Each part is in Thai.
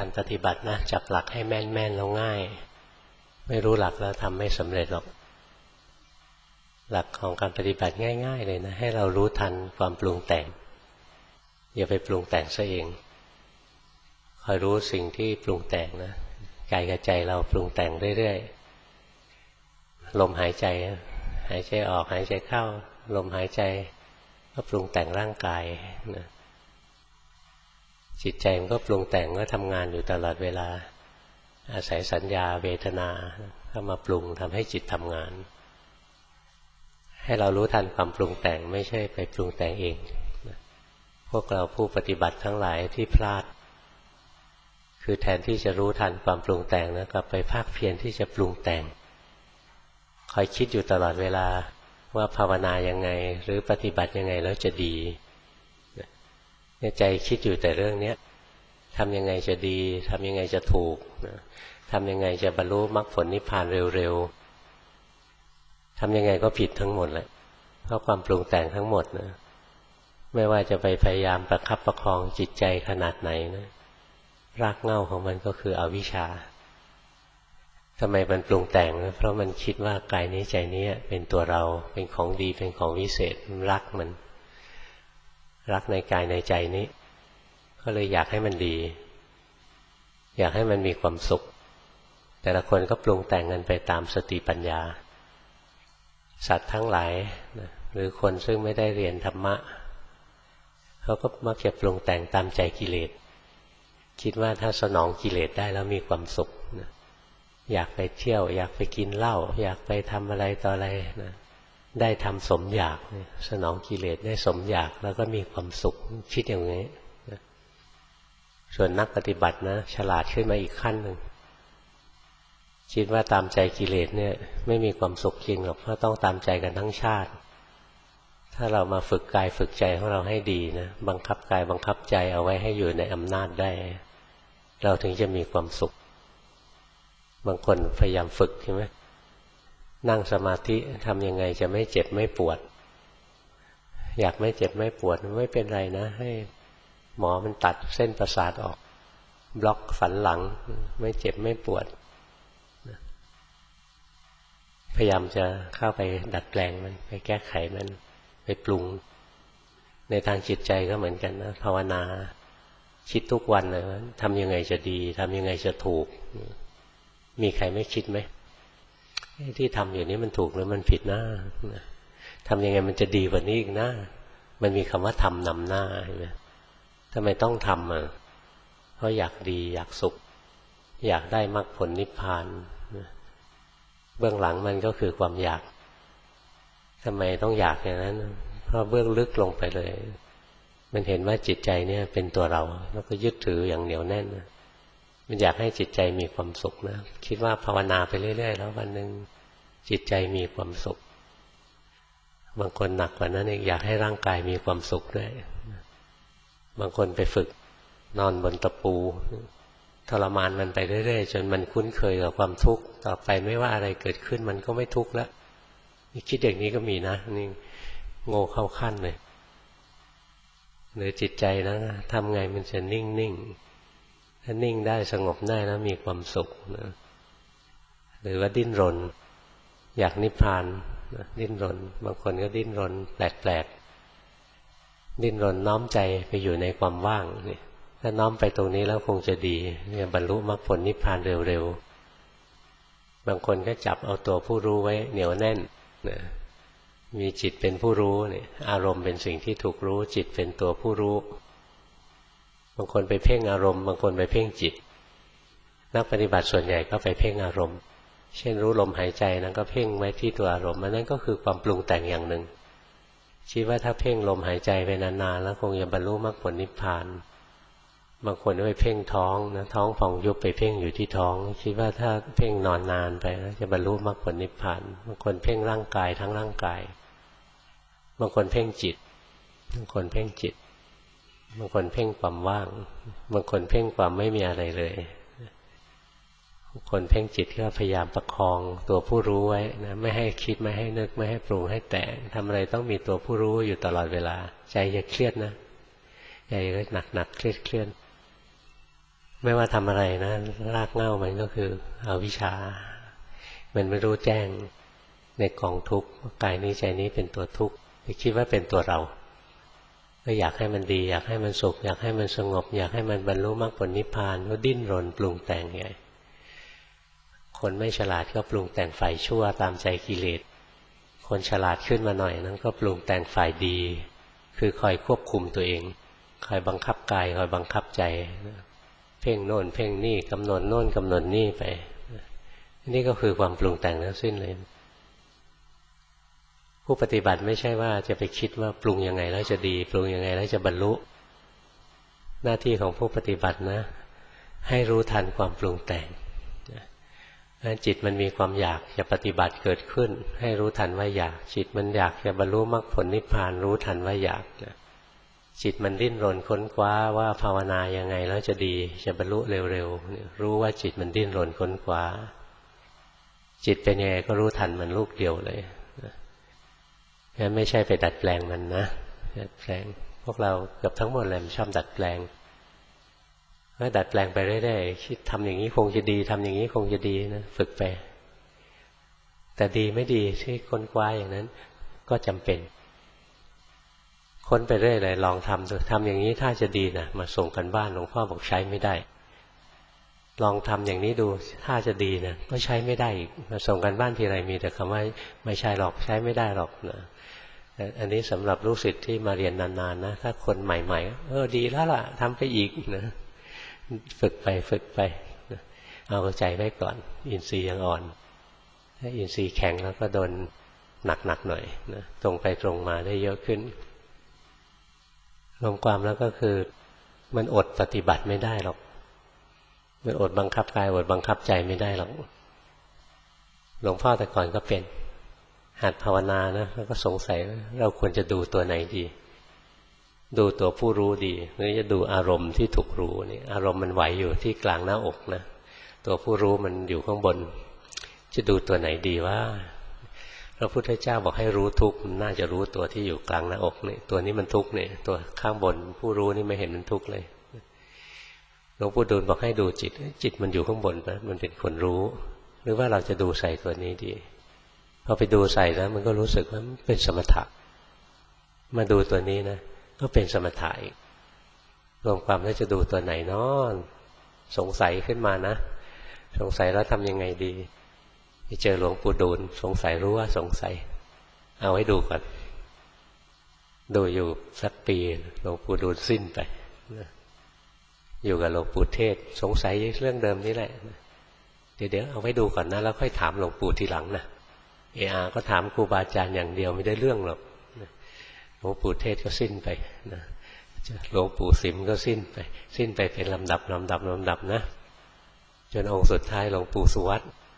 การปฏิบัตินะจับหลักให้แม่นๆแล้วง่ายไม่รู้หลักแล้วทำไม่สำเร็จหรอกหลักของการปฏิบัติง่ายๆเลยนะให้เรารู้ทันความปรุงแต่งอย่าไปปรุงแต่งซะเองคอยรู้สิ่งที่ปรุงแต่งนะกายกับใจเราปรุงแต่งเรื่อยๆลมหายใจออกหายใจเข้าลมหายใจก็ปรุงแต่งร่างกายนะจิตใจมันก็ปรุงแต่งก็ทำงานอยู่ตลอดเวลาอาศัยสัญญาเวทนาเข้ามาปรุงทำให้จิตทำงานให้เรารู้ทันความปรุงแต่งไม่ใช่ไปปรุงแต่งเองพวกเราผู้ปฏิบัติทั้งหลายที่พลาดคือแทนที่จะรู้ทันความปรุงแต่งนะกลับไปภาคเพียรที่จะปรุงแต่งคอยคิดอยู่ตลอดเวลาว่าภาวนายังไงหรือปฏิบัติยังไงแล้วจะดีใจคิดอยู่แต่เรื่องนี้ทำยังไงจะดีทำยังไงจะถูกทำยังไงจะบรรลุมรรคผลนิพพานเร็วๆทำยังไงก็ผิดทั้งหมดแหละเพราะความปรุงแต่งทั้งหมดนะไม่ว่าจะไปพยายามประคับประคองจิตใจขนาดไหนนะรากเหง้าของมันก็คืออวิชชาทำไมมันปรุงแต่งนะเพราะมันคิดว่ากายนี้ใจนี้เป็นตัวเราเป็นของดีเป็นของวิเศษรักมันรักในกายในใจนี้ก็เลยอยากให้มันดีอยากให้มันมีความสุขแต่ละคนก็ปรุงแต่งกันไปตามสติปัญญาสัตว์ทั้งหลายนะหรือคนซึ่งไม่ได้เรียนธรรมะเขาก็มักจะปรุงแต่งตามใจกิเลสคิดว่าถ้าสนองกิเลสได้แล้วมีความสุขนะอยากไปเที่ยวอยากไปกินเหล้าอยากไปทำอะไรต่ออะไรนะได้ทำสมอยากสนองกิเลสได้สมอยากแล้วก็มีความสุขคิดอย่างนี้นะส่วนนักปฏิบัตินะฉลาดขึ้นมาอีกขั้นหนึ่งคิดว่าตามใจกิเลสเนี่ยไม่มีความสุขจริงหรอกเพราะต้องตามใจกันทั้งชาติถ้าเรามาฝึกกายฝึกใจของเราให้ดีนะบังคับกายบังคับใจเอาไว้ให้อยู่ในอำนาจได้เราถึงจะมีความสุขบางคนพยายามฝึกใช่ไหมนั่งสมาธิทำยังไงจะไม่เจ็บไม่ปวดอยากไม่เจ็บไม่ปวดไม่เป็นไรนะให้หมอมันตัดเส้นประสาทออกบล็อกฝันหลังไม่เจ็บไม่ปวดพยายามจะเข้าไปดัดแปลงมันไปแก้ไขมันไปปรุงในทางจิตใจก็เหมือนกันนะภาวนาคิดทุกวันเลยว่าทำยังไงจะดีทำยังไงจะถูกมีใครไม่คิดไหมที่ทำอยู่นี้มันถูกหรือมันผิดนะทำยังไงมันจะดีกว่านี้อีกนะมันมีคำว่าทำนำหน้าเห็นไหมทำไมต้องทำเพราะอยากดีอยากสุขอยากได้มรรคผลนิพพานเบื้องหลังมันก็คือความอยากทำไมต้องอยากอย่างนั้นเพราะเบื้องลึกลงไปเลยมันเห็นว่าจิตใจเนี่ยเป็นตัวเราแล้วก็ยึดถืออย่างเหนียวแน่นมันอยากให้จิตใจมีความสุขนะคิดว่าภาวนาไปเรื่อยๆแล้ววันหนึ่งจิตใจมีความสุขบางคนหนักกว่านั้นอีกอยากให้ร่างกายมีความสุขด้วยบางคนไปฝึกนอนบนตะปูทรมานมันไปเรื่อยๆจนมันคุ้นเคยกับความทุกข์ต่อไปไม่ว่าอะไรเกิดขึ้นมันก็ไม่ทุกข์แล้วคิดอย่างนี้ก็มีนะนี่โง่เข้าขั้นเลยหรือจิตใจนะทำไงมันจะนิ่งถ้านิ่งได้สงบได้แล้วมีความสุขนะหรือว่าดิ้นรนอยากนิพพานดิ้นรนบางคนก็ดิ้นรนแปลกๆดิ้นรนน้อมใจไปอยู่ในความว่างนี่ถ้าน้อมไปตรงนี้แล้วคงจะดีเนี่ยบรรลุมรรคผลนิพพานเร็วๆบางคนก็จับเอาตัวผู้รู้ไว้เหนียวแน่นนะมีจิตเป็นผู้รู้เนี่ยอารมณ์เป็นสิ่งที่ถูกรู้จิตเป็นตัวผู้รู้บางคนไปเพ่งอารมณ์บางคนไปเพ่งจิตนักปฏิบัติส่วนใหญ่ก็ไปเพ่งอารมณ์เช่นรู้ลมหายใจนั้นก็เพ่งไว้ที่ตัวอารมณ์นั่นก็คือความปรุงแต่งอย่างหนึ่งคิดว่าถ้าเพ่งลมหายใจไปนานๆแล้วคงจะบรรลุมรรคผลนิพพานบางคนก็ไปเพ่งท้องนะท้องฟองยุบไปเพ่งอยู่ที่ท้องคิดว่าถ้าเพ่งนอนนานไปแล้วจะบรรลุมรรคผลนิพพานบางคนเพ่งร่างกายทั้งร่างกายบางคนเพ่งจิตบางคนเพ่งจิตบางคนเพ่งความว่างบางคนเพ่งความไม่มีอะไรเลยบางคนเพ่งจิตก็พยายามประคองตัวผู้รู้ไว้นะไม่ให้คิดไม่ให้นึกไม่ให้ปรุงให้แต่งทำอะไรต้องมีตัวผู้รู้อยู่ตลอดเวลาใจอย่าเครียดนะใจก็หนักเครียดไม่ว่าทำอะไรนะรากเหง้ามันก็คืออวิชชามันไม่รู้แจ้งในกองทุกข์กายนี้ใจนี้เป็นตัวทุกข์ไปคิดว่าเป็นตัวเราก็อยากให้มันดีอยากให้มันสุขอยากให้มันสงบอยากให้มันบรรลุมรรคผลนิพพานก็ดิ้นรนปรุงแต่งไงคนไม่ฉลาดก็ปรุงแต่งฝ่ายชั่วตามใจกิเลสคนฉลาดขึ้นมาหน่อยนั้นก็ปรุงแต่งฝ่ายดีคือคอยควบคุมตัวเองคอยบังคับกายคอยบังคับใจเพ่งโน่นเพ่งนี่กำหนดโน่นกำหนดนี่ไปนี่ก็คือความปรุงแต่งทั้งสิ้นเลยผู้ปฏิบัติไม่ใช่ว่าจะไปคิดว่าปรุงยังไงแล้วจะดีปรุงยังไงแล้วจะบรรลุหน้าที่ของผู้ปฏิบัตินะให้รู้ทันความปรุงแต่งจิตมันมีความอยากจะปฏิบัติเกิดขึ้นให้รู้ทันว่าอยากจิตมันอยากจะบรรลุมรรคผลนิพพานรู้ทันว่าอยากจิตมันดิ้นรนค้นคว้าว่าภาวนายังไงแล้วจะดีจะบรรลุเร็วๆรู้ว่าจิตมันดิ้นรนค้นคว้าจิตเป็นยังไงก็รู้ทันมันลูกเดียวเลยงั้นไม่ใช่ไปดัดแปลงมันนะดัดแปลงพวกเราเกือบทั้งหมดเลยมันชอบดัดแปลงก็ดัดแปลงไปเรื่อยๆคิดทำอย่างนี้คงจะดีทำอย่างนี้คงจะดีนะฝึกไปแต่ดีไม่ดีที่ค้นคว้าอย่างนั้นก็จำเป็นค้นไปเรื่อยเลยลองทำดูทำอย่างนี้ถ้าจะดีนะมาส่งกันบ้านหลวงพ่อบอกใช้ไม่ได้ลองทำอย่างนี้ดูถ้าจะดีนะก็ใช้ไม่ได้อีกมาส่งกันบ้านทีไรมีแต่คำว่าไม่ใช่หรอกใช้ไม่ได้หรอกนะอันนี้สำหรับลูกศิษย์ที่มาเรียนนานๆนะถ้าคนใหม่ๆดีแล้วล่ะทำไปอีกนะฝึกไปเอาใจไว้ก่อนอินทรีย์ยังอ่อนถ้าอินทรีย์แข็งแล้วก็โดนหนักหน่อยนะตรงไปตรงมาได้เยอะขึ้นรวมความแล้วก็คือมันอดปฏิบัติไม่ได้หรอกมันอดบังคับกายอดบังคับใจไม่ได้หรอกหลวงพ่อแต่ก่อนก็เป็นหัดภาวนานะแล้วก็สงสัยเราควรจะดูตัวไหนดีดูตัวผู้รู้ดีหรือจะดูอารมณ์ที่ถูกรู้นี่อารมณ์มันไหวอยู่ที่กลางหน้าอกนะตัวผู้รู้มันอยู่ข้างบนจะดูตัวไหนดีว่าพระพุทธเจ้าบอกให้รู้ทุกข์น่าจะรู้ตัวที่อยู่กลางหน้าอกนี่ตัวนี้มันทุกข์นี่ตัวข้างบนผู้รู้นี่ไม่เห็นมันทุกข์เลยหลวงปู่ดูลบอกให้ดูจิตมันอยู่ข้างบนนะมันเป็นคนรู้หรือว่าเราจะดูใส่ตัวนี้ดีพอไปดูใส่แล้วมันก็รู้สึกว่ามันเป็นสมถะมาดูตัวนี้นะก็เป็นสมถะอีกรวมความแล้วจะดูตัวไหนเนาะสงสัยขึ้นมานะสงสัยแล้วทำยังไงดีไปเจอหลวงปู่ดูลสงสัยรู้ว่าสงสัยเอาให้ดูก่อนดูอยู่สักปีหลวงปู่ดูลสิ้นไปอยู่กับหลวงปู่เทศสงสัยเรื่องเดิมนี่แหละเดี๋ยวเอาไว้ดูก่อนนะแล้วค่อยถามหลวงปู่ทีหลังนะก็ถามครูบาอาจารย์อย่างเดียวไม่ได้เรื่องหรอกหลวงปู่เทศก็สิ้นไปนะหลวงปู่สิมก็สิ้นไปเป็นลำดับนะจนองค์สุดท้ายหลวงปู่สุวัต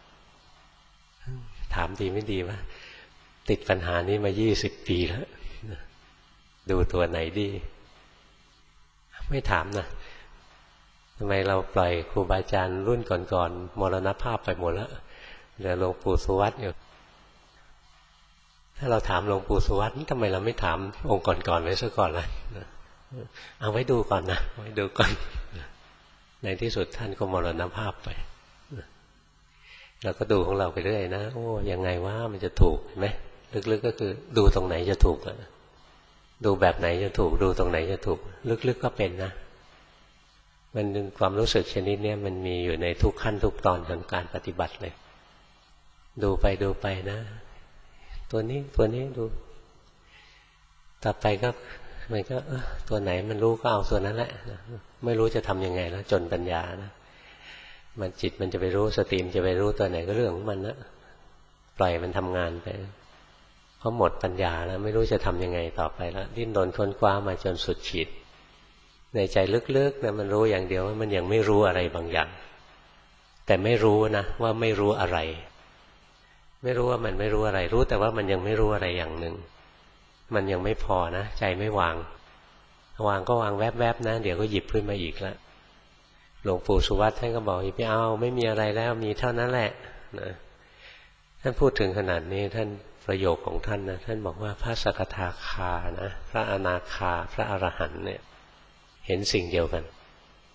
ถามดีไม่ดีว่าติดปัญหานี้มา20 ปีแล้วดูตัวไหนดีไม่ถามนะทำไมเราปล่อยครูบาอาจารย์รุ่นก่อนๆมรณภาพไปหมดแล้วเหลือหลวงปู่สุวัตอยู่ถ้าเราถามหลวงปู่สุวัตทำไมเราไม่ถามองค์ก่อนๆไว้ซะก่อนล่ะเอาไว้ดูก่อนนะไว้ดูก่อนในที่สุดท่านก็มรณภาพไปเราก็ดูของเราไปเรื่อยนะโอ้ยังไงว่ามันจะถูกไหมลึกๆก็คือดูตรงไหนจะถูกดูแบบไหนจะถูกดูตรงไหนจะถูกลึกๆก็เป็นนะมันความรู้สึกชนิดนี้มันมีอยู่ในทุกขั้นทุกตอนของการปฏิบัติเลยดูไปนะตัวนี้ดูต่อไปก็มันก็ตัวไหนมันรู้ก็เอาตัวนั้นแหละไม่รู้จะทำยังไงแล้วจนปัญญานะมันจิตมันจะไปรู้สติมันจะไปรู้ตัวไหนก็เรื่องของมันนะปล่อยมันทำงานไปเพราะหมดปัญญาแล้วไม่รู้จะทำยังไงต่อไปแล้วดิ้นรนค้นคว้ามาจนสุดขีดในใจลึกๆนะมันรู้อย่างเดียวว่ามันยังไม่รู้อะไรบางอย่างแต่ไม่รู้นะว่าไม่รู้อะไรไม่รู้ว่ามันไม่รู้อะไรรู้แต่ว่ามันยังไม่รู้อะไรอย่างหนึ่งมันยังไม่พอนะใจไม่วางก็วางแวบๆนะเดี๋ยวก็หยิบขึ้นมาอีกแล้วหลวงปู่สุวัตท่านก็บอกอย่าไปเอาไม่มีอะไรแล้วมีเท่านั้นแหละนะท่านพูดถึงขนาดนี้ท่านประโยคของท่านนะท่านบอกว่าพระสกทาคานะพระอนาคาพระอรหันต์เนี่ยเห็นสิ่งเดียวกันแต่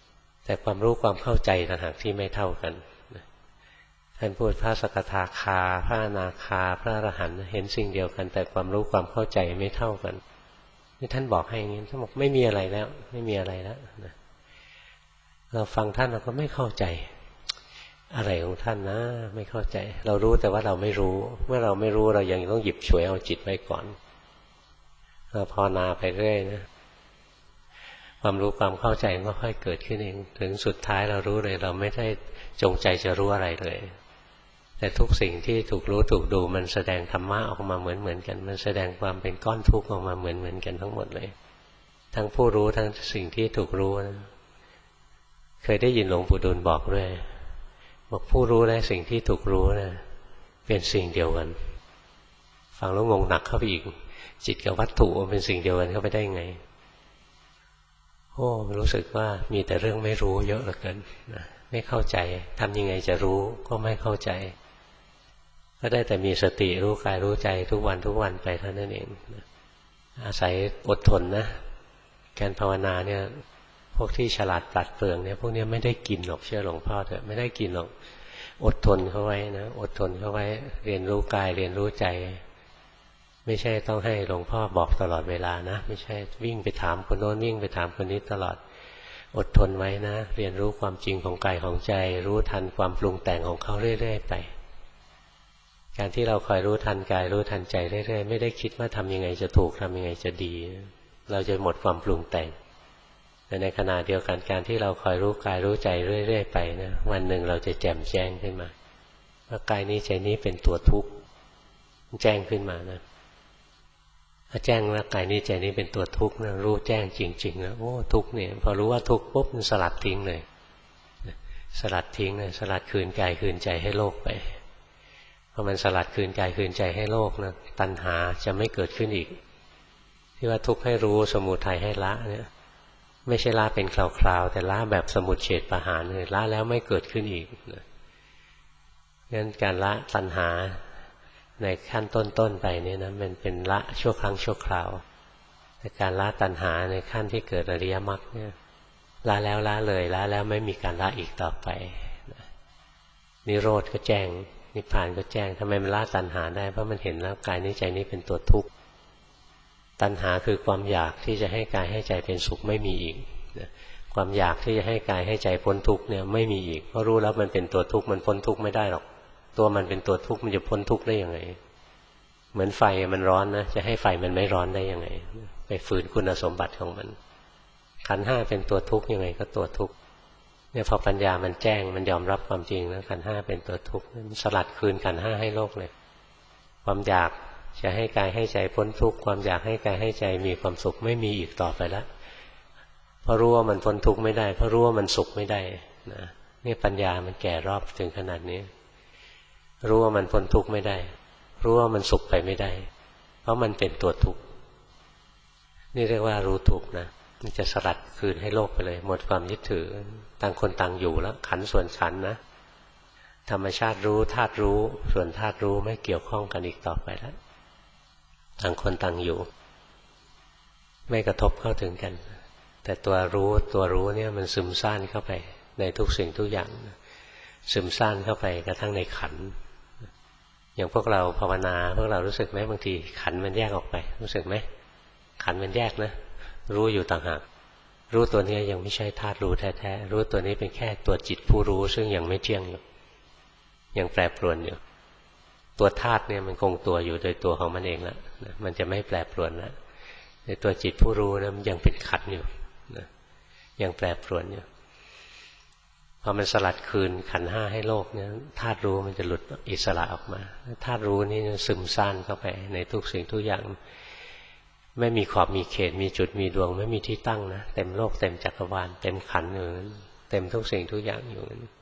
แต่ความรู้ความเข้าใจต่างหากที่ไม่เท่ากันท่านพูดพระสกทาคาพระอนาคาพระอรหันต์เห็นสิ่งเดียวกันแต่ความรู้ความเข้าใจไม่เท่ากันนี่ท่านบอกให้อย่างนี้ท่านบอกไม่มีอะไรแล้วไม่มีอะไรแล้วนะเราฟังท่านเราก็ไม่เข้าใจอะไรของท่านนะไม่เข้าใจเรารู้แต่ว่าเราไม่รู้เมื่อเราไม่รู้เรายังต้องหยิบฉวยเอาจิตไว้ก่อนเราภาวนาไปเรื่อยนะความรู้ความเข้าใจก็ค่อยเกิดขึ้นเองถึงสุดท้ายเรารู้เลยเราไม่ได้จงใจจะรู้อะไรเลยแต่ทุกสิ่งที่ถูกรู้ถูกดูมันแสดงธรรมะออกมาเหมือนกันมันแสดงความเป็นก้อนทุกข์ออกมาเหมือนกันทั้งหมดเลยทั้งผู้รู้ทั้งสิ่งที่ถูกรู้นะเคยได้ยินหลวงปู่ดูลบอกด้วยบอกผู้รู้และสิ่งที่ถูกรู้นะเป็นสิ่งเดียวกันฟังแล้วงงหนักเข้าไปอีกจิตกับวัตถุเป็นสิ่งเดียวกันเข้าไปได้ไงโอ้รู้สึกว่ามีแต่เรื่องไม่รู้เยอะเหลือเกินนะไม่เข้าใจทำยังไงจะรู้ก็ไม่เข้าใจก็ได้แต่มีสติรู้กายรู้ใจทุกวันไปเท่านั้นเองอาศัยอดทนนะการภาวนาเนี่ยพวกที่ฉลาดปราดเปรื่องเนี่ยพวกนี้ไม่ได้กินหรอกเชื่อหลวงพ่อเถอะไม่ได้กินหรอกอดทนเข้าไว้นะอดทนเข้าไว้เรียนรู้กายเรียนรู้ใจไม่ใช่ต้องให้หลวงพ่อบอกตลอดเวลานะไม่ใช่วิ่งไปถามคนโน้นวิ่งไปถามคนนี้ตลอดอดทนไว้นะเรียนรู้ความจริงของกายของใจรู้ทันความปรุงแต่งของเขาเรื่อยๆไปการที่เราคอยรู้ทันกายรู้ทันใจเรื่อยๆไม่ได้คิดว่าทำยังไงจะถูกทำยังไงจะดีเราจะหมดความปรุงแต่งแต่ในขณะเดียวกันการที่เราคอยรู้กายรู้ใจเรื่อยๆไปนะวันหนึ่งเราจะแจ่มแจ้งขึ้นมาว่ากายนี้ใจนี้เป็นตัวทุกข์แจ้งขึ้นมานะถ้าแจ้งว่ากายนี้ใจนี้เป็นตัวทุกข์นะรู้แจ้งจริงๆนะโอ้ทุกข์เนี่ยพอรู้ว่าทุกข์ปุ๊บมันสลัดทิ้งเลยสลัดทิ้งเลยสลัดคืนกายคืนใจให้โลกไปพอมันสลัดคืนกายคืนใจให้โลกนะตัณหาจะไม่เกิดขึ้นอีกที่ว่าทุกข์ให้รู้สมุทัยให้ละเนี่ยไม่ใช่ละเป็นคราวๆแต่ละแบบสมุจเฉทประหารเลยละแล้วไม่เกิดขึ้นอีกงั้นการละตัณหาในขั้นต้นๆไปเนี่ยนะมันเป็นละชั่วครั้งชั่วคราวแต่การละตัณหาในขั้นที่เกิดอริยมรรคเนี่ยละแล้วละเลยละแล้วไม่มีการละอีกต่อไปนิโรธก็แจ้งนิพพานก็แจ้งทำไมมันละตัณหาได้เพราะมันเห็นแล้วกายนี้ใจนี้เป็นตัวทุกข์ตัณหาคือความอยากที่จะให้กายให้ใจเป็นสุขไม่มีอีกความอยากที่จะให้กายให้ใจพ้นทุกข์เนี่ยไม่มีอีกเพราะรู้แล้วมันเป็นตัวทุกข์มันพ้นทุกข์ไม่ได้หรอกตัวมันเป็นตัวทุกข์มันจะพ้นทุกข์ได้ยังไงเหมือนไฟมันร้อนนะจะให้ไฟมันไม่ร้อนได้ยังไงไปฝืนคุณสมบัติของมันขันธ์ห้าเป็นตัวทุกข์ยังไงก็ตัวทุกข์เนี่ยพอปัญญามันแจ้งมันยอมรับความจริงแล้วขันธ์ห้าเป็นตัวทุกข์มันสลัดคืนขันธ์ห้าให้โลกเลยความอยากจะให้กายให้ใจพ้นทุกข์ความอยากให้กายให้ใจมีความสุขไม่มีอีกต่อไปแล้วเพราะรู้ว่ามันพ้นทุกข์ไม่ได้เพราะรู้ว่ามันสุขไม่ได้นะนี่ปัญญามันแก่รอบถึงขนาดนี้รู้ว่ามันพ้นทุกข์ไม่ได้รู้ว่ามันสุขไปไม่ได้เพราะมันเป็นตัวทุกข์นี่เรียกว่ารู้ทุกข์นะมันจะสลัดคืนให้โลกไปเลยหมดความยึดถือต่างคนต่างอยู่แล้วขันธ์ส่วนขันธ์นะธรรมชาติรู้ธาตุรู้ส่วนธาตุรู้ไม่เกี่ยวข้องกันอีกต่อไปแล้วต่างคนต่างอยู่ไม่กระทบเข้าถึงกันแต่ตัวรู้เนี่ยมันซึมซ่านเข้าไปในทุกสิ่งทุกอย่างซึมซ่านเข้าไปกระทั่งในขันธ์อย่างพวกเราภาวนาพวกเรารู้สึกไหมบางทีขันธ์มันแยกออกไปรู้สึกไหมขันธ์มันแยกนะรู้อยู่ต่างหากรู้ตัวนี้ยังไม่ใช่ธาตุรู้แท้ๆรู้ตัวนี้เป็นแค่ตัวจิตผู้รู้ซึ่งยังไม่เที่ยงอยู่ยังแปรปรวนอยู่ตัวธาตุเนี่ยมันคงตัวอยู่โดยตัวของมันเองแล้วมันจะไม่แปรปรวนแล้วในตัวจิตผู้รู้นะมันยังเป็นขันธ์อยู่ยังแปรปรวนอยู่พอมันสลัดคืนขันธ์ห้าให้โลกเนี่ยธาตุรู้มันจะหลุดอิสระออกมาธาตุรู้นี่ซึมซ่านเข้าไปในทุกสิ่งทุกอย่างไม่มีขอบมีเขตมีจุดมีดวงไม่มีที่ตั้งนะเต็มโลกเต็มจักรวาลเต็มขันธ์อยู่นั้นเต็มทุกสิ่งทุกอย่างอยู่นั้น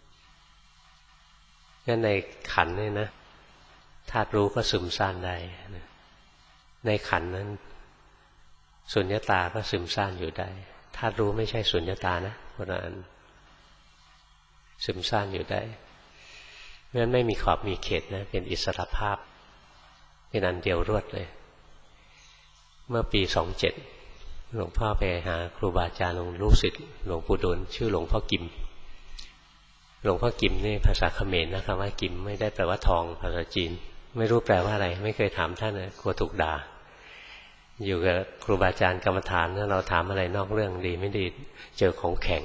งั้นในขันธ์นี่นะธาตุรู้ก็ซึมซ่านได้ในขันธ์นั้นสุญญตาก็ซึมซ่านอยู่ได้ธาตุรู้ไม่ใช่สุญญตานะเพราะนั้นซึมซ่านอยู่ได้เพราะฉะนั้นไม่มีขอบมีเขตนะเป็นอิสรภาพเป็นอันเดียวรวดเลยเมื่อปี27 หลวงพ่อไปหาครูบาอาจารย์ลูกศิษย์หลวงปู่ดูลชื่อหลวงพ่อกิมหลวงพ่อกิมนี่ภาษาเขมรนะคำว่ากิมไม่ได้แปลว่าทองภาษาจีนไม่รู้แปลว่าอะไรไม่เคยถามท่านเลยกลัวถูกด่าอยู่กับครูบาอาจารย์กรรมฐานถ้าเราถามอะไรนอกเรื่องดีไม่ดีเจอของแข็ง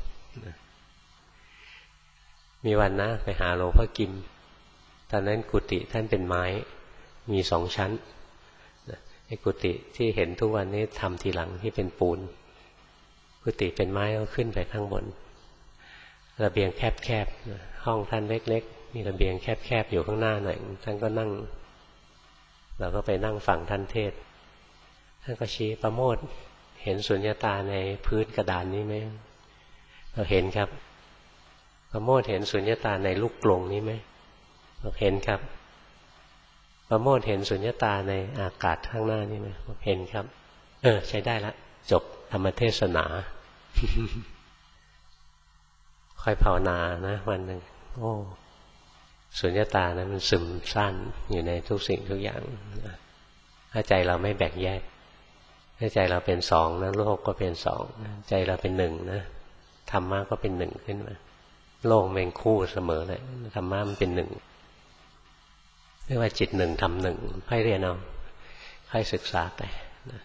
มีวันนะไปหาหลวงพ่อกิมตอนนั้นกุฏิท่านเป็นไม้มี2 ชั้นไอ้กุฏิที่เห็นทุกวันนี้ทำทีหลังที่เป็นปูนกุฏิเป็นไม้ก็ขึ้นไปข้างบนระเบียงแคบๆห้องท่านเล็กๆมีระเบียงแคบๆอยู่ข้างหน้าหน่อยท่านก็นั่งเราก็ไปนั่งฟังท่านเทศท่านก็ชี้ประโมทเห็นสุญญตาในพื้นกระดานนี้ไหมเราเห็นครับประโมทเห็นสุญญตาในลูกกลงนี้ไหมเราเห็นครับประโมทเห็นสุญญตาในอากาศข้างหน้านี่ไหมเห็นครับใช้ได้ละจบธรรมเทศนา ค่อยภาวนานะวันหนึ่งโอ้สุญญตานะมันซึมซ่านอยู่ในทุกสิ่งทุกอย่างถ้าใจเราไม่แบ่งแยกถ้าใจเราเป็น2นะโลกก็เป็น2ใจเราเป็น1นะธรรมะก็เป็น1ขึ้นมาโลกเป็นคู่เสมอเลยธรรมะมันเป็น1เรียกว่าจิต1ธรรม1ให้เรียนเอาให้ศึกษาไปนะ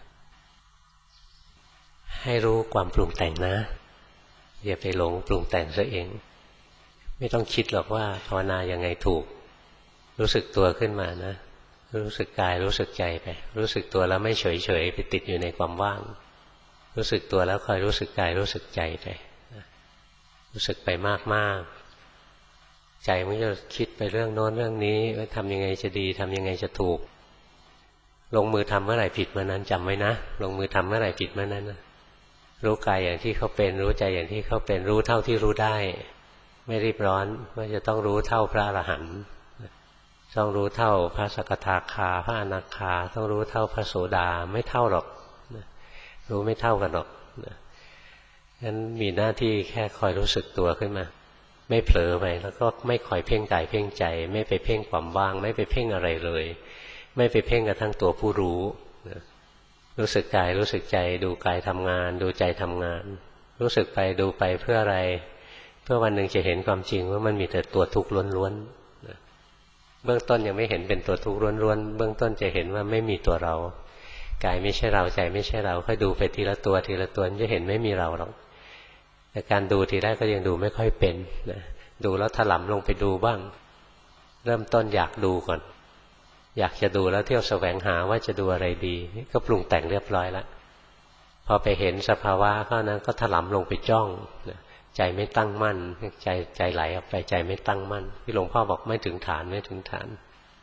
ให้รู้ความปรุงแต่งนะอย่าไปหลงปรุงแต่งซะเองไม่ต้องคิดหรอกว่าภาวนายังไงถูกรู้สึกตัวขึ้นมานะรู้สึกกายรู้สึกใจไปรู้สึกตัวแล้วไม่เฉยๆไปติดอยู่ในความว่างรู้สึกตัวแล้วคอยรู้สึกกายรู้สึกใจไปรู้สึกไปมากๆใจมันจะคิดไปเรื่องโน้นเรื่องนี้ว่าทำยังไงจะดีทำยังไงจะถูกลงมือทำเมื่อไหร่ผิดเมื่อนั้นจำไว้นะลงมือทำเมื่อไหร่ผิดเมื่อนั้นนะรู้กายอย่างที่เขาเป็นรู้ใจอย่างที่เขาเป็นรู้เท่าที่รู้ได้ไม่รีบร้อนว่าจะต้องรู้เท่าพระอรหันต์ต้องรู้เท่าพระสกทาคาพระอนาคาต้องรู้เท่าพระโสดาไม่เท่าหรอกรู้ไม่เท่ากันหรอกงั้นมีหน้าที่แค่คอยรู้สึกตัวขึ้นมาไม่เผลอไปแล้วก็ไม่คอยเพ่งกายเพ่งใจไม่ไปเพ่งความว่างไม่ไปเพ่งอะไรเลยไม่ไปเพ่งกระทั่งตัวผู้รู้รู้สึกกายรู้สึกใจดูกายทำงานดูใจทำงานรู้สึกไปดูไปเพื่ออะไรเพื่อวันหนึ่งจะเห็นความจริงว่ามันมีแต่ตัวทุกข์ล้วนๆเบื้องต้นยังไม่เห็นเป็นตัวทุกข์ล้วนๆเบื้องต้นจะเห็นว่าไม่มีตัวเรากายไม่ใช่เราใจไม่ใช่เราค่อยดูไปทีละตัวทีละตัวจะเห็นไม่มีเราหรอกแต่การดูทีแรกก็ยังดูไม่ค่อยเป็นนะดูแล้วถลำลงไปดูบ้างเริ่มต้นอยากดูก่อนอยากจะดูแล้วเที่ยวแสวงหาว่าจะดูอะไรดีก็ปรุงแต่งเรียบร้อยแล้วพอไปเห็นสภาวะข้อนั้นก็ถลำลงไปจ้องใจไม่ตั้งมั่นใจไหลออกไปใจไม่ตั้งมั่นที่หลวงพ่อบอกไม่ถึงฐานไม่ถึงฐาน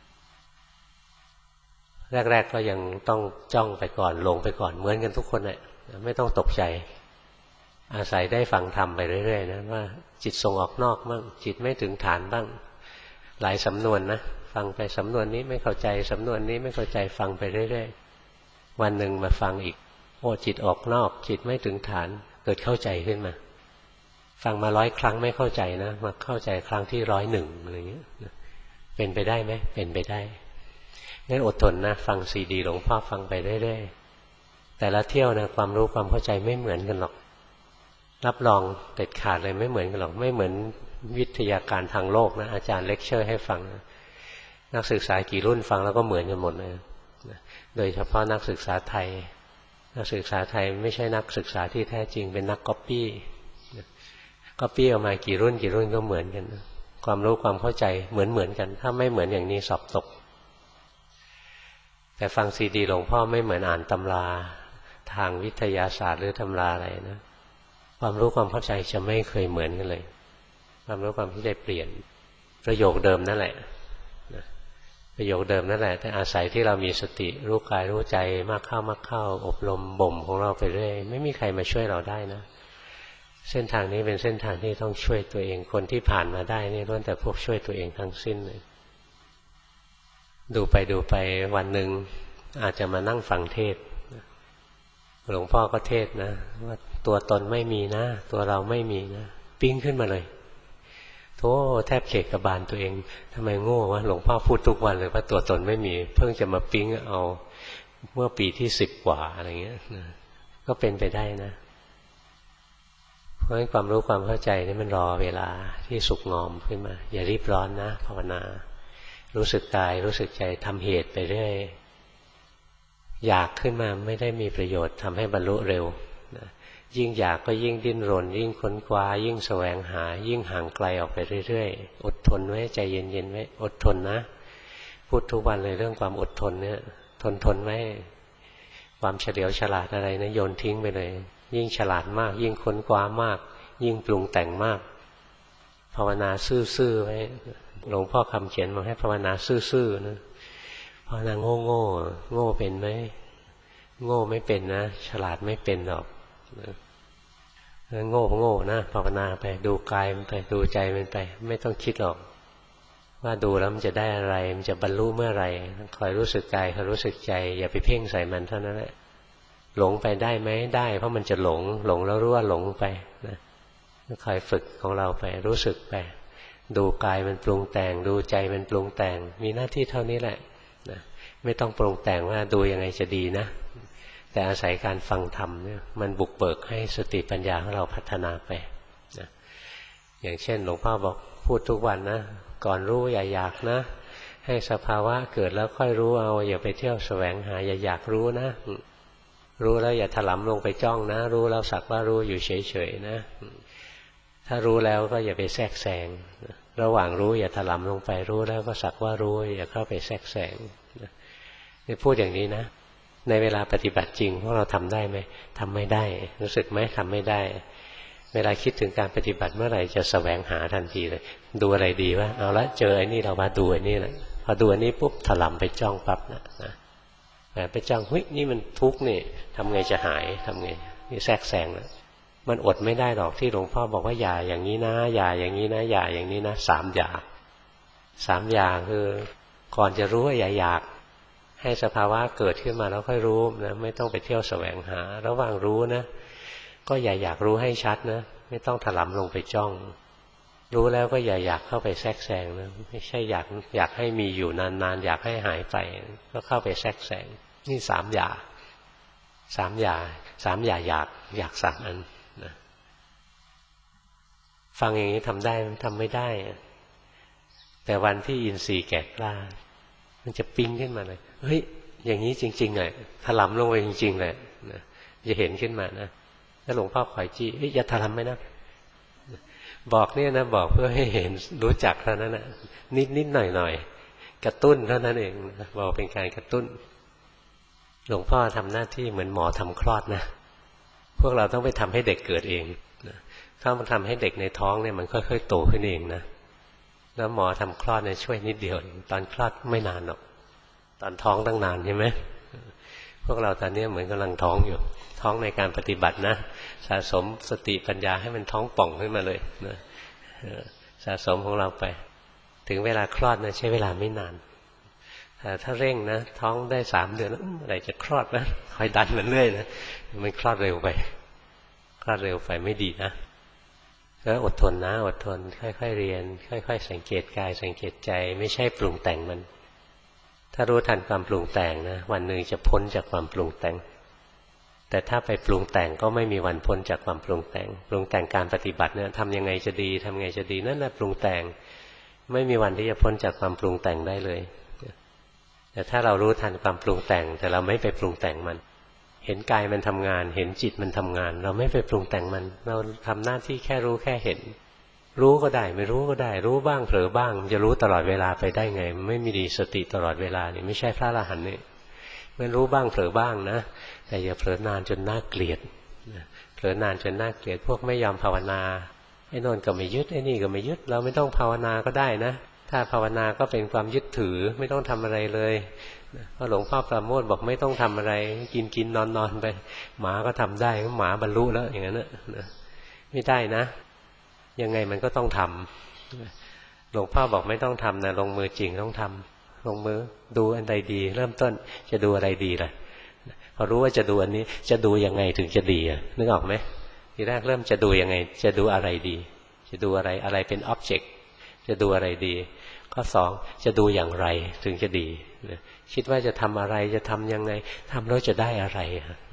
แรกๆก็ยังต้องจ้องไปก่อนลงไปก่อนเหมือนกันทุกคนแหละไม่ต้องตกใจอาศัยได้ฟังธรรมไปเรื่อยๆนะว่าจิตส่งออกนอกบ้างจิตไม่ถึงฐานบ้างหลายสำนวนนะฟังไปสำนวนนี้ไม่เข้าใจสำนวนนี้ไม่เข้าใจฟังไปเรื่อยๆวันหนึ่งมาฟังอีกโอ้จิตออกนอกจิตไม่ถึงฐานเกิดเข้าใจขึ้นมาฟังมา100 ครั้งไม่เข้าใจนะมาเข้าใจครั้งที่101อะไรเงี้ยเป็นไปได้ไหมเป็นไปได้งั้นอดทนนะฟังซีดีหลวงพ่อฟังไปเรื่อยๆแต่ละเที่ยวนะความรู้ความเข้าใจไม่เหมือนกันหรอกรับรองเด็ดขาดเลยไม่เหมือนกันหรอกไม่เหมือนวิทยาการทางโลกนะอาจารย์เลคเชอร์ให้ฟังนักศึกษากี่รุ่นฟังแล้วก็เหมือนกันหมดเลยโดยเฉพาะนักศึกษาไทยนักศึกษาไทยไม่ใช่นักศึกษาที่แท้จริงเป็นนักก๊อปปี้ออกมากี่รุ่นก็เหมือนกันความรู้ความเข้าใจเหมือนกันถ้าไม่เหมือนอย่างนี้สอบตกแต่ฟังซีดีหลวงพ่อไม่เหมือนอ่านตำราทางวิทยาศาสตร์หรือตำราอะไรนะความรู้ความเข้าใจจะไม่เคยเหมือนกันเลยความรู้ความเข้าใจเปลี่ยนประโยคเดิมนั่นแหละประโยคเดิมนั่นแหละแต่อาศัยที่เรามีสติรู้กายรู้ใจมากเข้าอบรมบ่มของเราไปเรื่อยไม่มีใครมาช่วยเราได้นะเส้นทางนี้เป็นเส้นทางที่ต้องช่วยตัวเองคนที่ผ่านมาได้นี่ล้วนแต่พวกช่วยตัวเองทั้งสิ้นเลยดูไปวันหนึ่งอาจจะมานั่งฟังเทศหลวงพ่อก็เทศนะว่าตัวตนไม่มีนะตัวเราไม่มีนะปิ้งขึ้นมาเลยโธ่แทบเขกกระบาลตัวเองทำไมโง่วะหลวงพ่อพูดทุกวันเลยว่าตัวตนไม่มีเพิ่งจะมาปิ้งเอาเมื่อปีที่10 กว่าอะไรเงี้ยก็ก็เป็นไปได้นะเพราะฉะนั้นความรู้ความเข้าใจนี่มันรอเวลาที่สุกงอมขึ้นมาอย่ารีบร้อนนะภาวนารู้สึกกายรู้สึกใจทำเหตุไปเรื่อยอยากขึ้นมาไม่ได้มีประโยชน์ทำให้บรรลุเร็วนะยิ่งอยากก็ยิ่งดิ้นรนยิ่งค้นคว้ายิ่งแสวงหายิ่งห่างไกลออกไปเรื่อยๆอดทนไว้ใจเย็นๆไว้อดทนนะพูดทุกวันเลยเรื่องความอดทนเนี่ยทนไว้ความเฉลียวฉลาดอะไรนะโยนทิ้งไปเลยยิ่งฉลาดมากยิ่งค้นคว้ามากยิ่งปรุงแต่งมากภาวนาซื่อๆไว้หลวงพ่อคำเขียนมาให้ภาวนาซื่อๆนะภาวนาโง่เป็นไหมโง่ไม่เป็นนะฉลาดไม่เป็นหรอกโง่นะภาวนาไปดูกายมันไปดูใจมันไปไม่ต้องคิดหรอกว่าดูแล้วมันจะได้อะไรมันจะบรรลุเมื่อไหร่คอยรู้สึกกายคอยรู้สึกใจอย่าไปเพ่งใส่มันเท่านั้นแหละหลงไปได้ไหมได้เพราะมันจะหลงแล้วรู้ว่าหลงไปนะคอยฝึกของเราไปรู้สึกไปดูกายมันปรุงแต่งดูใจมันปรุงแต่งมีหน้าที่เท่านี้แหละนะไม่ต้องปรุงแต่งว่าดูยังไงจะดีนะแต่อาศัยการฟังธรรมเนี่ยมันบุกเบิกให้สติปัญญาของเราพัฒนาไปนะอย่างเช่นหลวงพ่อบอกพูดทุกวันนะก่อนรู้อย่าอยากนะให้สภาวะเกิดแล้วค่อยรู้เอาอย่าไปเที่ยวแสวงหาอย่าอยากรู้นะรู้แล้วอย่าถลำลงไปจ้องนะรู้แล้วสักว่ารู้อยู่เฉยๆนะถ้ารู้แล้วก็อย่าไปแทรกแซงระหว่างรู้อย่าถลำลงไปรู้แล้วก็สักว่ารู้อย่าเข้าไปแทรกแซงนี่พูดอย่างนี้นะในเวลาปฏิบัติจริงพวกเราทำได้ไหมทำไม่ได้รู้สึกไหมทำไม่ได้เวลาคิดถึงการปฏิบัติเมื่อไหร่จะแสวงหาทันทีเลยดูอะไรดีวะเอาละเจอไอ้นี่เรามาดูไอ้นี่แหละพอดูอันนี้ปุ๊บถลำไปจ้องปั๊บนะไปจ้องเฮ้ยนี่มันทุกข์นี่ทำไงจะหายทำไงนี่แทรกแซงนะมันอดไม่ได้หรอกที่หลวงพ่อบอกว่าอย่าอย่างนี้นะอย่าอย่างนี้นะอย่าอย่างนี้นะ3 อย่างคือก่อนจะรู้ว่าอย่าอยากให้สภาวะเกิดขึ้นมาแล้วค่อยรู้นะไม่ต้องไปเที่ยวแสวงหาระหว่างรู้นะก็อย่าอยากรู้ให้ชัดนะไม่ต้องถลำลงไปจ้องรู้แล้วก็อย่าอยากเข้าไปแทรกแซงนะไม่ใช่อยากให้มีอยู่นานๆอยากให้หายไปก็เข้าไปแทรกแซงนี่3 อย่างอยาก3 อันนะฟังอย่างนี้ทำได้ทำไม่ได้แต่วันที่อินทรีย์แก่กล้ามันจะปิ๊งขึ้นมาเลยเฮ้ยอย่างนี้จริงๆเลยถลำลงไปจริงๆเลยนะจะเห็นขึ้นมานะถ้าหลวงพ่อคอยจี้อย่าถลำไหมนะบอกเนี่ยนะบอกเพื่อให้เห็นรู้จักเท่านั้นนะนิดหน่อยกระตุ้นเท่านั้นเองบอกเป็นการกระตุ้นหลวงพ่อทำหน้าที่เหมือนหมอทำคลอดนะพวกเราต้องไปทำให้เด็กเกิดเองถ้ามันทำให้เด็กในท้องเนี่ยมันค่อยๆโตขึ้นเองนะแล้วหมอทำคลอดเนี่ยช่วยนิดเดียวตอนคลอดไม่นานหรอกตอนท้องตั้งนานใช่ไหมพวกเราตอนนี้เหมือนกำลังท้องอยู่ท้องในการปฏิบัตินะสะสมสติปัญญาให้มันท้องป่องขึ้นมาเลยนะสะสมของเราไปถึงเวลาคลอดนะใช้เวลาไม่นานแต่ถ้าเร่งนะท้องได้3 เดือนอะไรจะคลอดนะคอยดันมันเรื่อยนะมันคลอดเร็วไปไม่ดีนะก็อดทนนะอดทนค่อยๆเรียนค่อยๆสังเกตกายสังเกตใจไม่ใช่ปรุงแต่งมันถ้ารู้ทันความปรุงแต่งนะวันหนึ่งจะพ้นจากความปรุงแต่งแต่ถ้าไปปรุงแต่งก็ไม่มีวันพ้นจากความปรุงแต่งการปฏิบัติเนี่ยทำยังไงจะดีนั่นแหละปรุงแต่งไม่มีวันที่จะพ้นจากความปรุงแต่งได้เลยแต่ถ้าเรารู้ทันความปรุงแต่งแต่เราไม่ไปปรุงแต่งมันเห็นกายมันทำงานเห็นจิตมันทำงานเราไม่ไปปรุงแต่งมันเราทำหน้าที่แค่รู้แค่เห็นรู้ก็ได้ไม่รู้ก็ได้รู้บ้างเผลอบ้างจะรู้ตลอดเวลาไปได้ไงไม่มีสติตลอดเวลานี่ไม่ใช่พระอรหันต์นี่มันรู้บ้างเผลอบ้างนะแต่อย่าเผลอนานจนน่าเกลียดเผลอนานจนน่าเกลียดพวกไม่ยอมภาวนาไอ้นนก็ไม่ยึดไอ้นี่ก็ไม่ยึดเราไม่ต้องภาวนาก็ได้นะถ้าภาวนาก็เป็นความยึดถือไม่ต้องทำอะไรเลยเพราะหลวงพ่อปราโมทย์บอกไม่ต้องทำอะไรกินนอนไปหมาก็ทำได้หมาบรรลุแล้วอย่างนั้นนะไม่ได้นะยังไงมันก็ต้องทำหลวงพ่อบอกไม่ต้องทำนะลงมือจริงต้องทำลงมือดูอันใดดีเริ่มต้นจะดูอะไรดีล่ะพอรู้ว่าจะดูอันนี้จะดูยังไงถึงจะดีนึกออกไหมทีแรกเริ่มจะดูยังไงจะดูอะไรดีจะดูอะไรเป็นอ็อบเจกต์จะดูอะไรดีข้อ2จะดูอย่างไรถึงจะดีคิดว่าจะทำอะไรจะทำยังไงทำแล้วจะได้อะไร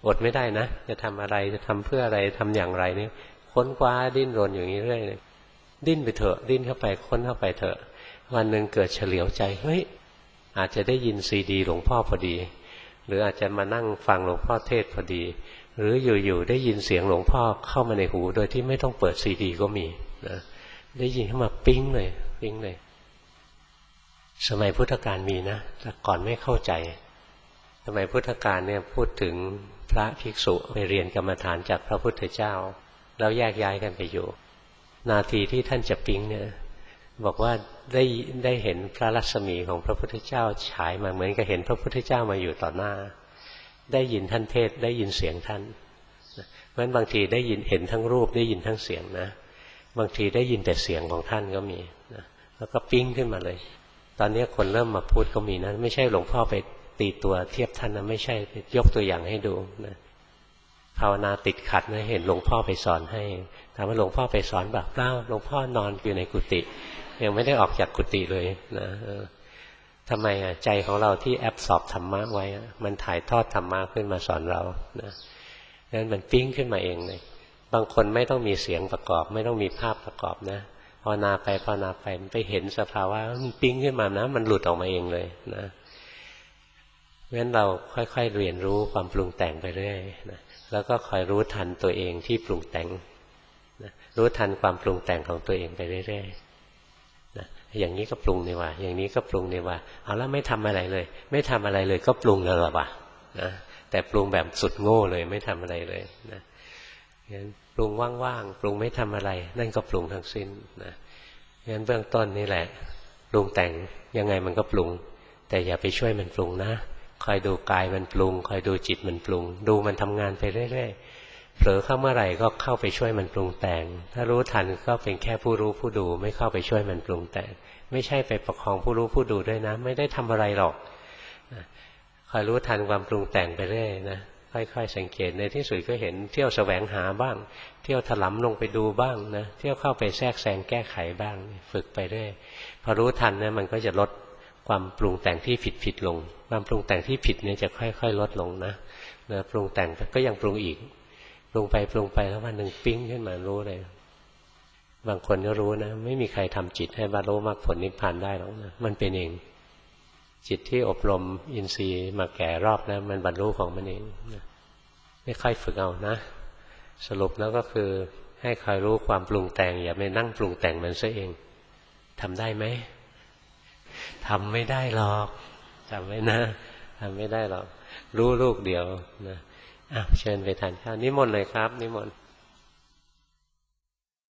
อดไม่ได้นะจะทำอะไรจะทำเพื่ออะไรทำอย่างไรนี่ค้นคว้าดิ้นรนอย่างนี้เรื่อยเลยดิ้นไปเถอะดิ้นเข้าไปค้นเข้าไปเถอะวันหนึ่งเกิดเฉลียวใจเฮ้ยอาจจะได้ยินซีดีหลวงพ่อพอดีหรืออาจจะมานั่งฟังหลวงพ่อเทศพอดีหรืออยู่ๆได้ยินเสียงหลวงพ่อเข้ามาในหูโดยที่ไม่ต้องเปิดซีดีก็มีนะได้ยินเข้ามาปิ๊งเลยปิ๊งเลยสมัยพุทธกาลมีนะแต่ก่อนไม่เข้าใจสมัยพุทธกาลเนี่ยพูดถึงพระภิกษุไปเรียนกรรมฐานจากพระพุทธเจ้าแล้วแยกย้ายกันไปอยู่นาทีที่ท่านจะปิ๊งเนี่ยบอกว่าได้เห็นพระรัศมีของพระพุทธเจ้าฉายมาเหมือนกับเห็นพระพุทธเจ้ามาอยู่ต่อหน้าได้ยินท่านเทศได้ยินเสียงท่านเพราะฉะนั้นบางทีได้ยินเห็นทั้งรูปได้ยินทั้งเสียงนะบางทีได้ยินแต่เสียงของท่านก็มีนะแล้วก็ปิ๊งขึ้นมาเลยตอนนี้คนเริ่มมาพูดก็มีนะไม่ใช่หลวงพ่อไปตีตัวเทียบท่านนะไม่ใช่ยกตัวอย่างให้ดูนะภาวนาติดขัดนะเห็นหลวงพ่อไปสอนให้ถามว่าหลวงพ่อไปสอนแบบเปล่าหลวงพ่อนอนอยู่ในกุฏิยังไม่ได้ออกจากกุฏิเลยนะทำไมใจของเราที่แอบสอบธรรมะไว้มันถ่ายทอดธรรมะขึ้นมาสอนเรานะงั้นมันปิ้งขึ้นมาเองเลยบางคนไม่ต้องมีเสียงประกอบไม่ต้องมีภาพประกอบนะภาวนาไปภาวนาไปมันไปเห็นสภาวะมันปิ้งขึ้นมานะมันหลุดออกมาเองเลยนะงั้นเราค่อยๆเรียนรู้ความปรุงแต่งไปเรื่อยนะแล้วก็คอยรู้ทันตัวเองที่ปรุงแต่งนะรู้ทันความปรุงแต่งของตัวเองไปเรื่อยๆนะอย่างนี้ก็ปรุงนี่ว่าอย่างนี้ก็ปรุงนี่ว่าเอาแล้วไม่ทำอะไรเลยไม่ทำอะไรเลยก็ปรุงแล้วหรอวะนะแต่ปรุงแบบสุดโง่เลยไม่ทำอะไรเลยนะงั้นปรุงว่างๆปรุงไม่ทำอะไรนั่นก็ปรุงทั้งสิ้นนะงั้นเบื้องต้นนี่แหละปรุงแต่งยังไงมันก็ปรุงแต่อย่าไปช่วยมันปรุงนะคอยดูกายมันปรุงคอยดูจิตมันปรุงดูมันทำงานไปเรื่อยๆเผลอเข้าเมื่อไหร่ก็เข้าไปช่วยมันปรุงแต่งถ้ารู้ทันก็เป็นแค่ผู้รู้ผู้ดูไม่เข้าไปช่วยมันปรุงแต่งไม่ใช่ไปประคองผู้รู้ผู้ดูด้วยนะไม่ได้ทำอะไรหรอกคอยรู้ทันความปรุงแต่งไปเรื่อยนะค่อยๆสังเกตในที่สุดก็เห็นเที่ยวแสวงหาบ้างเที่ยวถลำลงไปดูบ้างนะเที่ยวเข้าไปแทรกแซงแก้ไขบ้างฝึกไปเรื่อยพอรู้ทันนะมันก็จะลดความปรุงแต่งที่ผิดลงความปรุงแต่งที่ผิดเนี่ยจะค่อยๆลดลงนะปรุงแต่งก็ยังปรุงอีกปรุงไปแล้ววันหนึ่งปิ๊งขึ้นมารู้เลยบางคนก็รู้นะไม่มีใครทำจิตให้บรรลุมรรคผลนิพพานได้หรอกนะมันเป็นเองจิตที่อบรมอินทรีย์มาแก่รอบนะมันบรรลุของมันเองไม่ค่อยฝึกเอานะสรุปแล้วก็คือให้คอยรู้ความปรุงแต่งอย่าไปนั่งปรุงแต่งมันซะเองทำได้ไหมทำไม่ได้หรอกจำไว้นะทำไม่ได้หรอกรู้ลูกเดียวนะเชิญไปทานข้าวนิมนต์เลยครับนิมนต์